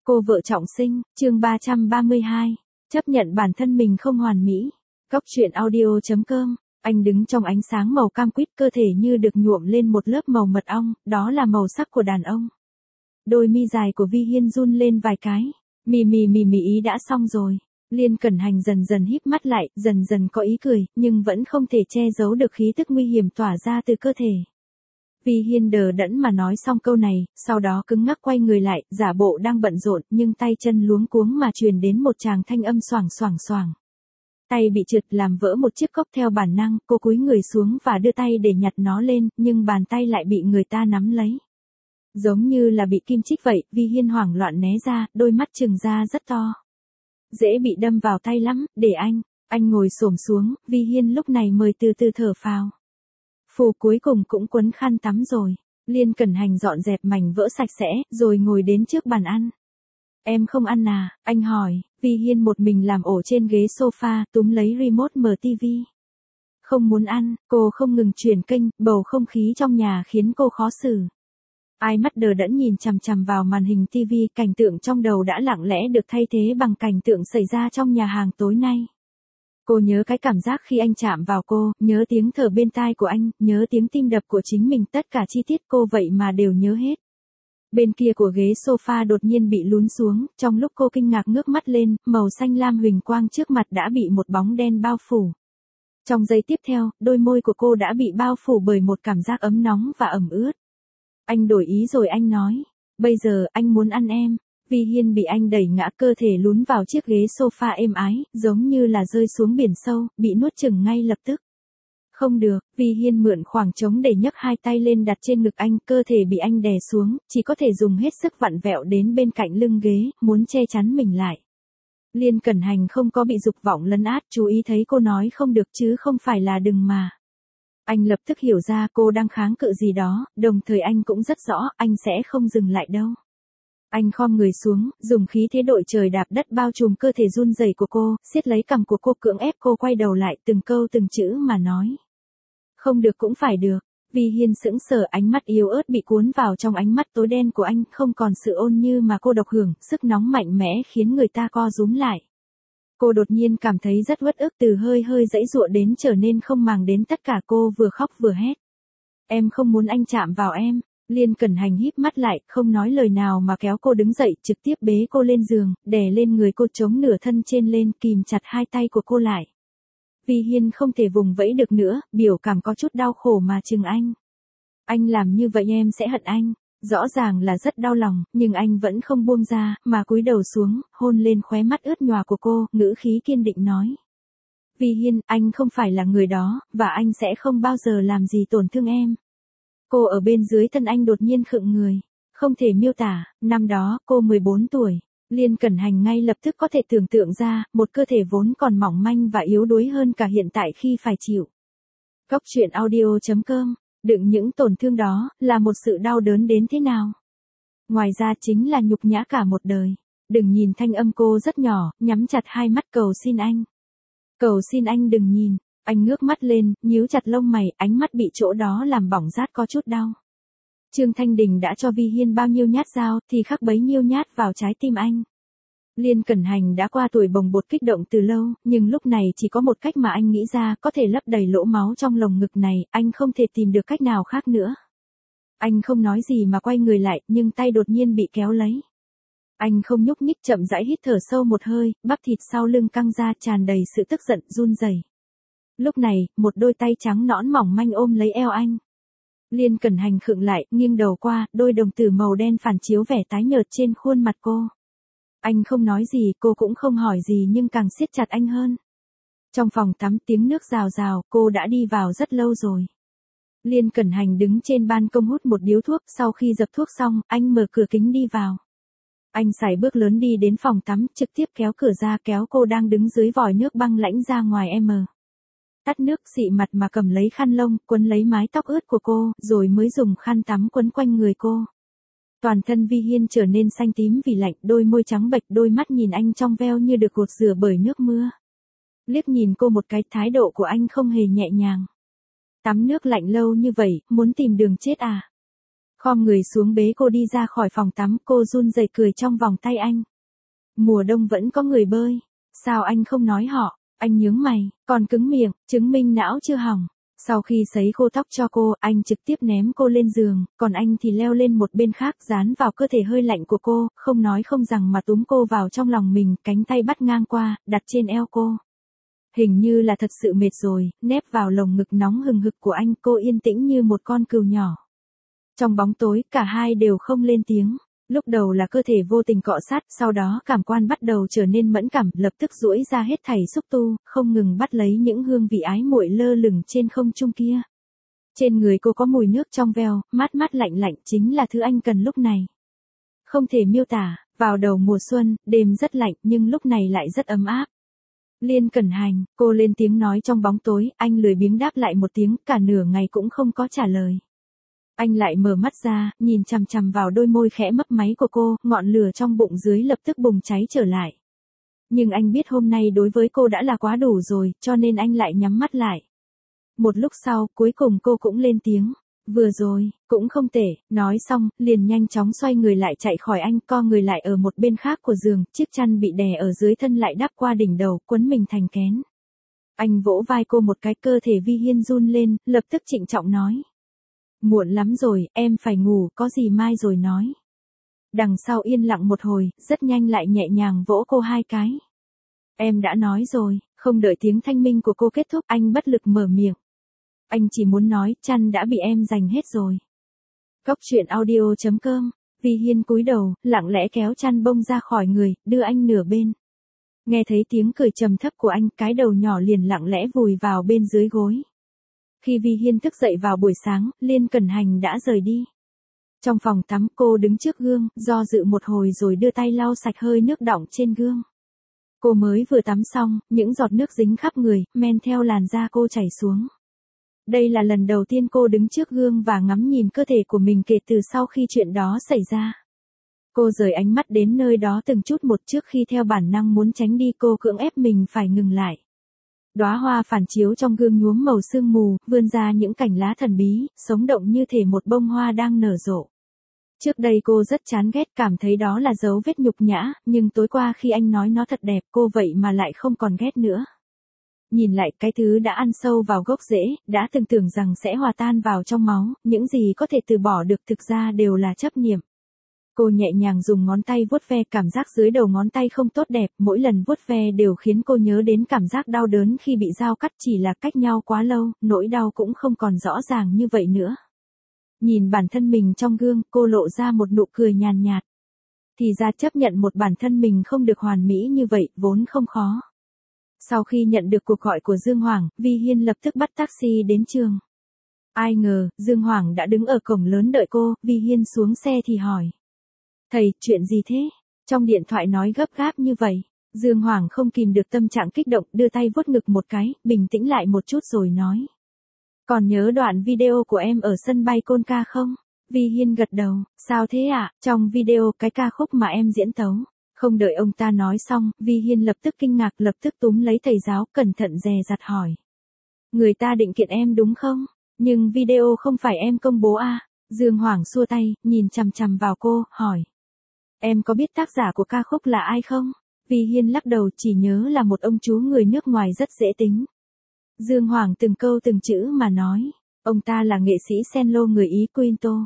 Cô vợ trọng sinh, chương 332. Chấp nhận bản thân mình không hoàn mỹ. Góc truyện audio.com. Anh đứng trong ánh sáng màu cam quýt, cơ thể như được nhuộm lên một lớp màu mật ong, đó là màu sắc của đàn ông. Đôi mi dài của Vi Hiên run lên vài cái. Mì ý đã xong rồi. Liên Cẩn Hành dần dần híp mắt lại, dần dần có ý cười, nhưng vẫn không thể che giấu được khí tức nguy hiểm tỏa ra từ cơ thể. Vi Hiên đờ đẫn mà nói xong câu này, sau đó cứng ngắc quay người lại, giả bộ đang bận rộn, nhưng tay chân luống cuống mà truyền đến một tràng thanh âm xoảng xoảng. Tay bị trượt làm vỡ một chiếc cốc, theo bản năng, cô cúi người xuống và đưa tay để nhặt nó lên, nhưng bàn tay lại bị người ta nắm lấy. Giống như là bị kim chích vậy, Vi Hiên hoảng loạn né ra, đôi mắt trừng ra rất to. Dễ bị đâm vào tay lắm, để anh ngồi xổm xuống, Vi Hiên lúc này mới từ từ thở phào. Phù cuối cùng cũng quấn khăn tắm rồi. Liên Cẩn Hành dọn dẹp mảnh vỡ sạch sẽ, rồi ngồi đến trước bàn ăn. Em không ăn à, anh hỏi. Vi Hiên một mình làm ổ trên ghế sofa, túm lấy remote mở tivi. Không muốn ăn, cô không ngừng chuyển kênh, bầu không khí trong nhà khiến cô khó xử. Ai mắt đờ đẫn nhìn chằm chằm vào màn hình tivi, cảnh tượng trong đầu đã lặng lẽ được thay thế bằng cảnh tượng xảy ra trong nhà hàng tối nay. Cô nhớ cái cảm giác khi anh chạm vào cô, nhớ tiếng thở bên tai của anh, nhớ tiếng tim đập của chính mình, tất cả chi tiết cô vậy mà đều nhớ hết. Bên kia của ghế sofa đột nhiên bị lún xuống, trong lúc cô kinh ngạc ngước mắt lên, màu xanh lam huỳnh quang trước mặt đã bị một bóng đen bao phủ. Trong giây tiếp theo, đôi môi của cô đã bị bao phủ bởi một cảm giác ấm nóng và ẩm ướt. Anh đổi ý rồi, anh nói, bây giờ anh muốn ăn em. Vi Hiên bị anh đẩy ngã, cơ thể lún vào chiếc ghế sofa êm ái, giống như là rơi xuống biển sâu, bị nuốt chửng ngay lập tức. Không được, Vi Hiên mượn khoảng trống để nhấc hai tay lên đặt trên ngực anh, cơ thể bị anh đè xuống, chỉ có thể dùng hết sức vặn vẹo đến bên cạnh lưng ghế, muốn che chắn mình lại. Liên Cẩn Hành không có bị dục vọng lấn át, chú ý thấy cô nói không được chứ không phải là đừng mà. Anh lập tức hiểu ra cô đang kháng cự gì đó, đồng thời anh cũng rất rõ, anh sẽ không dừng lại đâu. Anh khom người xuống, dùng khí thế đội trời đạp đất bao trùm cơ thể run rẩy của cô, siết lấy cằm của cô, cưỡng ép cô quay đầu lại, từng câu từng chữ mà nói. Không được cũng phải được. Vi Hiên sững sờ, ánh mắt yếu ớt bị cuốn vào trong ánh mắt tối đen của anh, không còn sự ôn như mà cô độc hưởng, sức nóng mạnh mẽ khiến người ta co rúm lại. Cô đột nhiên cảm thấy rất uất ức, từ hơi giãy giụa đến trở nên không màng đến tất cả, cô vừa khóc vừa hét. Em không muốn anh chạm vào em. Liên Cẩn Hành híp mắt lại, không nói lời nào mà kéo cô đứng dậy, trực tiếp bế cô lên giường, đè lên người cô, chống nửa thân trên lên, kìm chặt hai tay của cô lại. Vi Hiên không thể vùng vẫy được nữa, biểu cảm có chút đau khổ mà chừng anh. Anh làm như vậy em sẽ hận anh. Rõ ràng là rất đau lòng, nhưng anh vẫn không buông ra, mà cúi đầu xuống, hôn lên khóe mắt ướt nhòa của cô, ngữ khí kiên định nói. Vi Hiên, anh không phải là người đó, và anh sẽ không bao giờ làm gì tổn thương em. Cô ở bên dưới thân anh đột nhiên khựng người. Không thể miêu tả, năm đó, cô 14 tuổi. Liên Cẩn Hành ngay lập tức có thể tưởng tượng ra, một cơ thể vốn còn mỏng manh và yếu đuối hơn cả hiện tại khi phải chịu. Góc truyện audio.com, đựng những tổn thương đó, là một sự đau đớn đến thế nào. Ngoài ra chính là nhục nhã cả một đời. Đừng nhìn, thanh âm cô rất nhỏ, nhắm chặt hai mắt, cầu xin anh. Cầu xin anh đừng nhìn. Anh ngước mắt lên, nhíu chặt lông mày, ánh mắt bị chỗ đó làm bỏng rát có chút đau. Trương Thanh Đình đã cho Vi Hiên bao nhiêu nhát dao, thì khắc bấy nhiêu nhát vào trái tim anh. Liên Cẩn Hành đã qua tuổi bồng bột kích động từ lâu, nhưng lúc này chỉ có một cách mà anh nghĩ ra, có thể lấp đầy lỗ máu trong lồng ngực này, anh không thể tìm được cách nào khác nữa. Anh không nói gì mà quay người lại, nhưng tay đột nhiên bị kéo lấy. Anh không nhúc nhích, chậm rãi hít thở sâu một hơi, bắp thịt sau lưng căng ra, tràn đầy sự tức giận, run rẩy. Lúc này, một đôi tay trắng nõn mỏng manh ôm lấy eo anh. Liên Cẩn Hành khựng lại, nghiêng đầu qua, đôi đồng tử màu đen phản chiếu vẻ tái nhợt trên khuôn mặt cô. Anh không nói gì, cô cũng không hỏi gì, nhưng càng siết chặt anh hơn. Trong phòng tắm, tiếng nước rào rào, cô đã đi vào rất lâu rồi. Liên Cẩn Hành đứng trên ban công hút một điếu thuốc, sau khi dập thuốc xong, anh mở cửa kính đi vào. Anh sải bước lớn đi đến phòng tắm, trực tiếp kéo cửa ra, kéo cô đang đứng dưới vòi nước băng lãnh ra ngoài em. Tắt nước, xị mặt mà cầm lấy khăn lông, quấn lấy mái tóc ướt của cô, rồi mới dùng khăn tắm quấn quanh người cô. Toàn thân Vi Hiên trở nên xanh tím vì lạnh, đôi môi trắng bệch, đôi mắt nhìn anh trong veo như được gột rửa bởi nước mưa. Liếc nhìn cô một cái, thái độ của anh không hề nhẹ nhàng. Tắm nước lạnh lâu như vậy, muốn tìm đường chết à? Khom người xuống bế cô đi ra khỏi phòng tắm, cô run rẩy cười trong vòng tay anh. Mùa đông vẫn có người bơi. Sao anh không nói họ? Anh nhướng mày, còn cứng miệng, chứng minh não chưa hỏng. Sau khi sấy khô tóc cho cô, anh trực tiếp ném cô lên giường, còn anh thì leo lên một bên khác dán vào cơ thể hơi lạnh của cô, không nói không rằng mà túm cô vào trong lòng mình, cánh tay bắt ngang qua, đặt trên eo cô. Hình như là thật sự mệt rồi, nép vào lồng ngực nóng hừng hực của anh, cô yên tĩnh như một con cừu nhỏ. Trong bóng tối, cả hai đều không lên tiếng. Lúc đầu là cơ thể vô tình cọ sát, sau đó cảm quan bắt đầu trở nên mẫn cảm, lập tức duỗi ra hết thảy xúc tu, không ngừng bắt lấy những hương vị ái muội lơ lửng trên không trung kia. Trên người cô có mùi nước trong veo, mát mát lạnh lạnh, chính là thứ anh cần lúc này. Không thể miêu tả, vào đầu mùa xuân, đêm rất lạnh nhưng lúc này lại rất ấm áp. Liên Cẩn Hành, cô lên tiếng nói trong bóng tối, anh lười biếng đáp lại một tiếng, cả nửa ngày cũng không có trả lời. Anh lại mở mắt ra, nhìn chằm chằm vào đôi môi khẽ mấp máy của cô, ngọn lửa trong bụng dưới lập tức bùng cháy trở lại. Nhưng anh biết hôm nay đối với cô đã là quá đủ rồi, cho nên anh lại nhắm mắt lại. Một lúc sau, cuối cùng cô cũng lên tiếng. Vừa rồi, cũng không tệ, nói xong, liền nhanh chóng xoay người lại chạy khỏi anh, co người lại ở một bên khác của giường, chiếc chăn bị đè ở dưới thân lại đắp qua đỉnh đầu, quấn mình thành kén. Anh vỗ vai cô một cái, cơ thể Vi Hiên run lên, lập tức trịnh trọng nói. Muộn lắm rồi, em phải ngủ, có gì mai rồi nói. Đằng sau yên lặng một hồi, rất nhanh lại nhẹ nhàng vỗ cô hai cái. Em đã nói rồi, không đợi tiếng thanh minh của cô kết thúc, anh bất lực mở miệng. Anh chỉ muốn nói, chăn đã bị em giành hết rồi. Cóc truyện audio.com, Vi Hiên cúi đầu, lặng lẽ kéo chăn bông ra khỏi người, đưa anh nửa bên. Nghe thấy tiếng cười trầm thấp của anh, cái đầu nhỏ liền lặng lẽ vùi vào bên dưới gối. Khi Vi Hiên thức dậy vào buổi sáng, Liên Cẩn Hành đã rời đi. Trong phòng tắm, cô đứng trước gương, do dự một hồi rồi đưa tay lau sạch hơi nước đọng trên gương. Cô mới vừa tắm xong, những giọt nước dính khắp người, men theo làn da cô chảy xuống. Đây là lần đầu tiên cô đứng trước gương và ngắm nhìn cơ thể của mình kể từ sau khi chuyện đó xảy ra. Cô rời ánh mắt đến nơi đó từng chút một, trước khi theo bản năng muốn tránh đi, cô cưỡng ép mình phải ngừng lại. Đóa hoa phản chiếu trong gương nhuốm màu sương mù, vươn ra những cành lá thần bí, sống động như thể một bông hoa đang nở rộ. Trước đây cô rất chán ghét, cảm thấy đó là dấu vết nhục nhã, nhưng tối qua khi anh nói nó thật đẹp, cô vậy mà lại không còn ghét nữa. Nhìn lại, cái thứ đã ăn sâu vào gốc rễ, đã từng tưởng rằng sẽ hòa tan vào trong máu, những gì có thể từ bỏ được thực ra đều là chấp niệm. Cô nhẹ nhàng dùng ngón tay vuốt ve, cảm giác dưới đầu ngón tay không tốt đẹp, mỗi lần vuốt ve đều khiến cô nhớ đến cảm giác đau đớn khi bị dao cắt, chỉ là cách nhau quá lâu, nỗi đau cũng không còn rõ ràng như vậy nữa. Nhìn bản thân mình trong gương, cô lộ ra một nụ cười nhàn nhạt. Thì ra chấp nhận một bản thân mình không được hoàn mỹ như vậy, vốn không khó. Sau khi nhận được cuộc gọi của Dương Hoàng, Vi Hiên lập tức bắt taxi đến trường. Ai ngờ, Dương Hoàng đã đứng ở cổng lớn đợi cô, Vi Hiên xuống xe thì hỏi. Thầy, chuyện gì thế? Trong điện thoại nói gấp gáp như vậy. Dương Hoàng không kìm được tâm trạng kích động, đưa tay vuốt ngực một cái, bình tĩnh lại một chút rồi nói. Còn nhớ đoạn video của em ở sân bay Côn Ca không? Vi Hiên gật đầu, sao thế ạ? Trong video, cái ca khúc mà em diễn tấu. Không đợi ông ta nói xong, Vi Hiên lập tức kinh ngạc, lập tức túm lấy thầy giáo, cẩn thận dè dặt hỏi. Người ta định kiện em đúng không? Nhưng video không phải em công bố à? Dương Hoàng xua tay, nhìn chằm chằm vào cô, hỏi. Em có biết tác giả của ca khúc là ai không? Vi Hiên lắc đầu, chỉ nhớ là một ông chú người nước ngoài rất dễ tính. Dương Hoàng từng câu từng chữ mà nói. Ông ta là nghệ sĩ cello người Ý Quinto.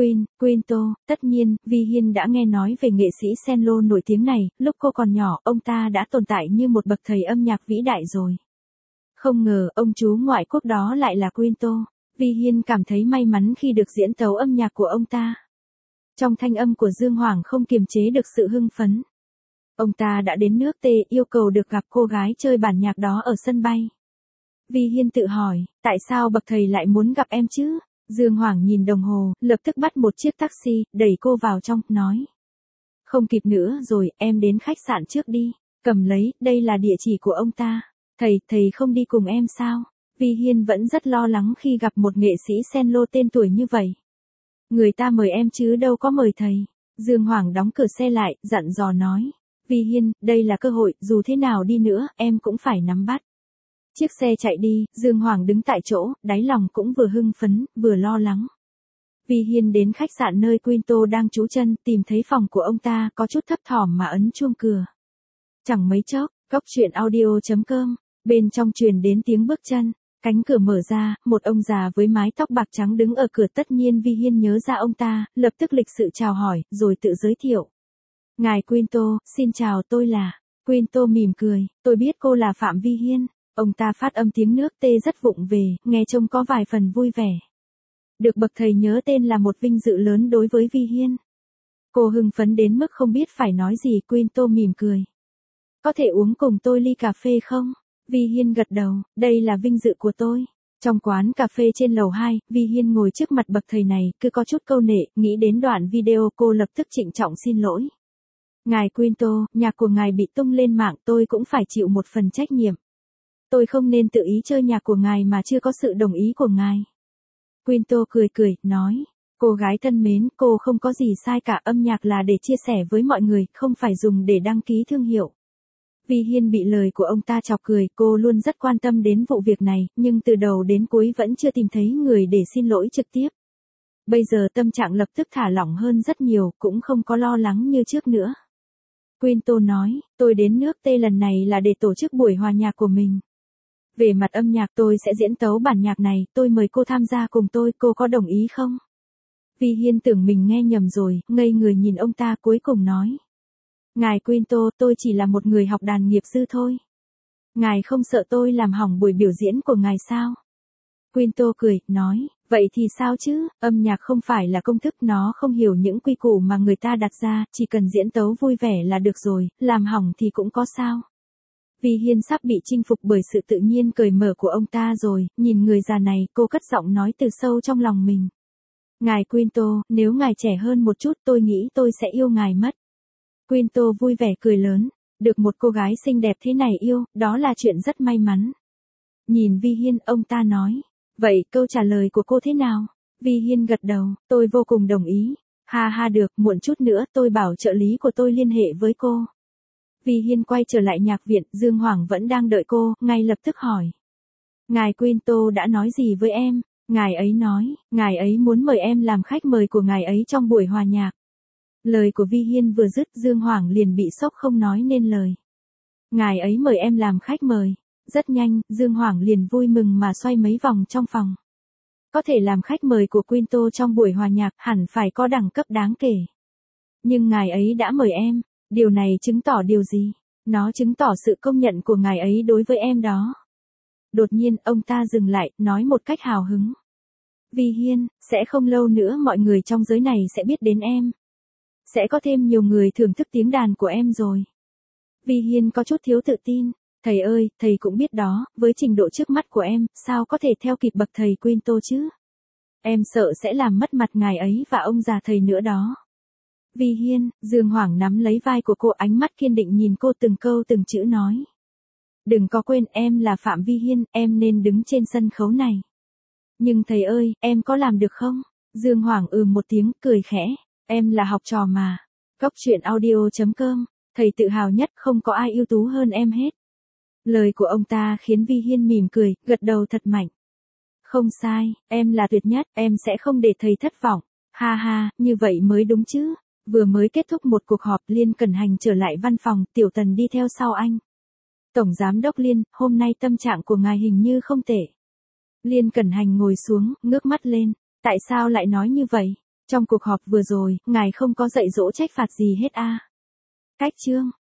Quinto, tất nhiên, Vi Hiên đã nghe nói về nghệ sĩ cello nổi tiếng này, lúc cô còn nhỏ, ông ta đã tồn tại như một bậc thầy âm nhạc vĩ đại rồi. Không ngờ, ông chú ngoại quốc đó lại là Quinto. Vi Hiên cảm thấy may mắn khi được diễn tấu âm nhạc của ông ta. Trong thanh âm của Dương Hoàng không kiềm chế được sự hưng phấn. Ông ta đã đến nước T, yêu cầu được gặp cô gái chơi bản nhạc đó ở sân bay. Vi Hiên tự hỏi, tại sao bậc thầy lại muốn gặp em chứ? Dương Hoàng nhìn đồng hồ, lập tức bắt một chiếc taxi, đẩy cô vào trong, nói. Không kịp nữa rồi, em đến khách sạn trước đi. Cầm lấy, đây là địa chỉ của ông ta. Thầy không đi cùng em sao? Vi Hiên vẫn rất lo lắng khi gặp một nghệ sĩ cello tên tuổi như vậy. Người ta mời em chứ đâu có mời thầy. Dương Hoàng đóng cửa xe lại, dặn dò nói. Vi Hiên, đây là cơ hội, dù thế nào đi nữa, em cũng phải nắm bắt. Chiếc xe chạy đi, Dương Hoàng đứng tại chỗ, đáy lòng cũng vừa hưng phấn, vừa lo lắng. Vi Hiên đến khách sạn nơi Quinto đang trú chân, tìm thấy phòng của ông ta, có chút thấp thỏm mà ấn chuông cửa. Chẳng mấy chốc, cốc truyện audio.com, bên trong truyền đến tiếng bước chân, cánh cửa mở ra, một ông già với mái tóc bạc trắng đứng ở cửa, tất nhiên Vi Hiên nhớ ra ông ta, lập tức lịch sự chào hỏi, rồi tự giới thiệu. Ngài Quinto, xin chào, tôi là... Quinto mỉm cười, tôi biết cô là Phạm Vi Hiên. Ông ta phát âm tiếng nước T rất vụng về, nghe trông có vài phần vui vẻ. Được bậc thầy nhớ tên là một vinh dự lớn đối với Vi Hiên. Cô hưng phấn đến mức không biết phải nói gì. Quinto mỉm cười. Có thể uống cùng tôi ly cà phê không? Vi Hiên gật đầu, đây là vinh dự của tôi. Trong quán cà phê trên lầu 2, Vi Hiên ngồi trước mặt bậc thầy này, cứ có chút câu nệ, nghĩ đến đoạn video cô lập tức trịnh trọng xin lỗi. Ngài Quinto, nhạc của ngài bị tung lên mạng, tôi cũng phải chịu một phần trách nhiệm. Tôi không nên tự ý chơi nhạc của ngài mà chưa có sự đồng ý của ngài. Quinto cười cười, nói, cô gái thân mến, cô không có gì sai cả, âm nhạc là để chia sẻ với mọi người, không phải dùng để đăng ký thương hiệu. Vi Hiên bị lời của ông ta chọc cười, cô luôn rất quan tâm đến vụ việc này, nhưng từ đầu đến cuối vẫn chưa tìm thấy người để xin lỗi trực tiếp. Bây giờ tâm trạng lập tức thả lỏng hơn rất nhiều, cũng không có lo lắng như trước nữa. Quinto nói, tôi đến nước T lần này là để tổ chức buổi hòa nhạc của mình. Về mặt âm nhạc tôi sẽ diễn tấu bản nhạc này, tôi mời cô tham gia cùng tôi, cô có đồng ý không? Vi Hiên tưởng mình nghe nhầm rồi, ngây người nhìn ông ta, cuối cùng nói. Ngài Quinto, tôi chỉ là một người học đàn nghiệp dư thôi. Ngài không sợ tôi làm hỏng buổi biểu diễn của ngài sao? Quinto cười, nói, vậy thì sao chứ, âm nhạc không phải là công thức, nó không hiểu những quy củ mà người ta đặt ra, chỉ cần diễn tấu vui vẻ là được rồi, làm hỏng thì cũng có sao. Vi Hiên sắp bị chinh phục bởi sự tự nhiên cởi mở của ông ta rồi, nhìn người già này, cô cất giọng nói từ sâu trong lòng mình. Ngài Quinto, nếu ngài trẻ hơn một chút tôi nghĩ tôi sẽ yêu ngài mất. Quinto vui vẻ cười lớn, được một cô gái xinh đẹp thế này yêu, đó là chuyện rất may mắn. Nhìn Vi Hiên, ông ta nói, vậy câu trả lời của cô thế nào? Vi Hiên gật đầu, tôi vô cùng đồng ý. Ha ha được, muộn chút nữa tôi bảo trợ lý của tôi liên hệ với cô. Vi Hiên quay trở lại nhạc viện, Dương Hoàng vẫn đang đợi cô, ngay lập tức hỏi. Ngài Quinto đã nói gì với em? Ngài ấy nói, ngài ấy muốn mời em làm khách mời của ngài ấy trong buổi hòa nhạc. Lời của Vi Hiên vừa dứt, Dương Hoàng liền bị sốc không nói nên lời. Ngài ấy mời em làm khách mời. Rất nhanh, Dương Hoàng liền vui mừng mà xoay mấy vòng trong phòng. Có thể làm khách mời của Quinto trong buổi hòa nhạc hẳn phải có đẳng cấp đáng kể. Nhưng ngài ấy đã mời em, điều này chứng tỏ điều gì? Nó chứng tỏ sự công nhận của ngài ấy đối với em đó. Đột nhiên, ông ta dừng lại, nói một cách hào hứng. Vi Hiên, sẽ không lâu nữa mọi người trong giới này sẽ biết đến em. Sẽ có thêm nhiều người thưởng thức tiếng đàn của em rồi. Vi Hiên có chút thiếu tự tin. Thầy ơi, thầy cũng biết đó, với trình độ trước mắt của em, sao có thể theo kịp bậc thầy Quinto chứ? Em sợ sẽ làm mất mặt ngài ấy và ông già thầy nữa đó. Vi Hiên, Dương Hoàng nắm lấy vai của cô, ánh mắt kiên định nhìn cô, từng câu từng chữ nói. Đừng có quên, em là Phạm Vi Hiên, em nên đứng trên sân khấu này. Nhưng thầy ơi, em có làm được không? Dương Hoàng một tiếng, cười khẽ. Em là học trò mà. Cốc truyện audio.com, thầy tự hào nhất, không có ai ưu tú hơn em hết. Lời của ông ta khiến Vi Hiên mỉm cười, gật đầu thật mạnh. Không sai, em là tuyệt nhất, em sẽ không để thầy thất vọng. Ha ha, như vậy mới đúng chứ. Vừa mới kết thúc một cuộc họp, Liên Cẩn Hành trở lại văn phòng, Tiểu Tần đi theo sau anh. Tổng Giám đốc Liên, hôm nay tâm trạng của ngài hình như không tệ. Liên Cẩn Hành ngồi xuống, ngước mắt lên. Tại sao lại nói như vậy? Trong cuộc họp vừa rồi, ngài không có dạy dỗ trách phạt gì hết à? Cách chương.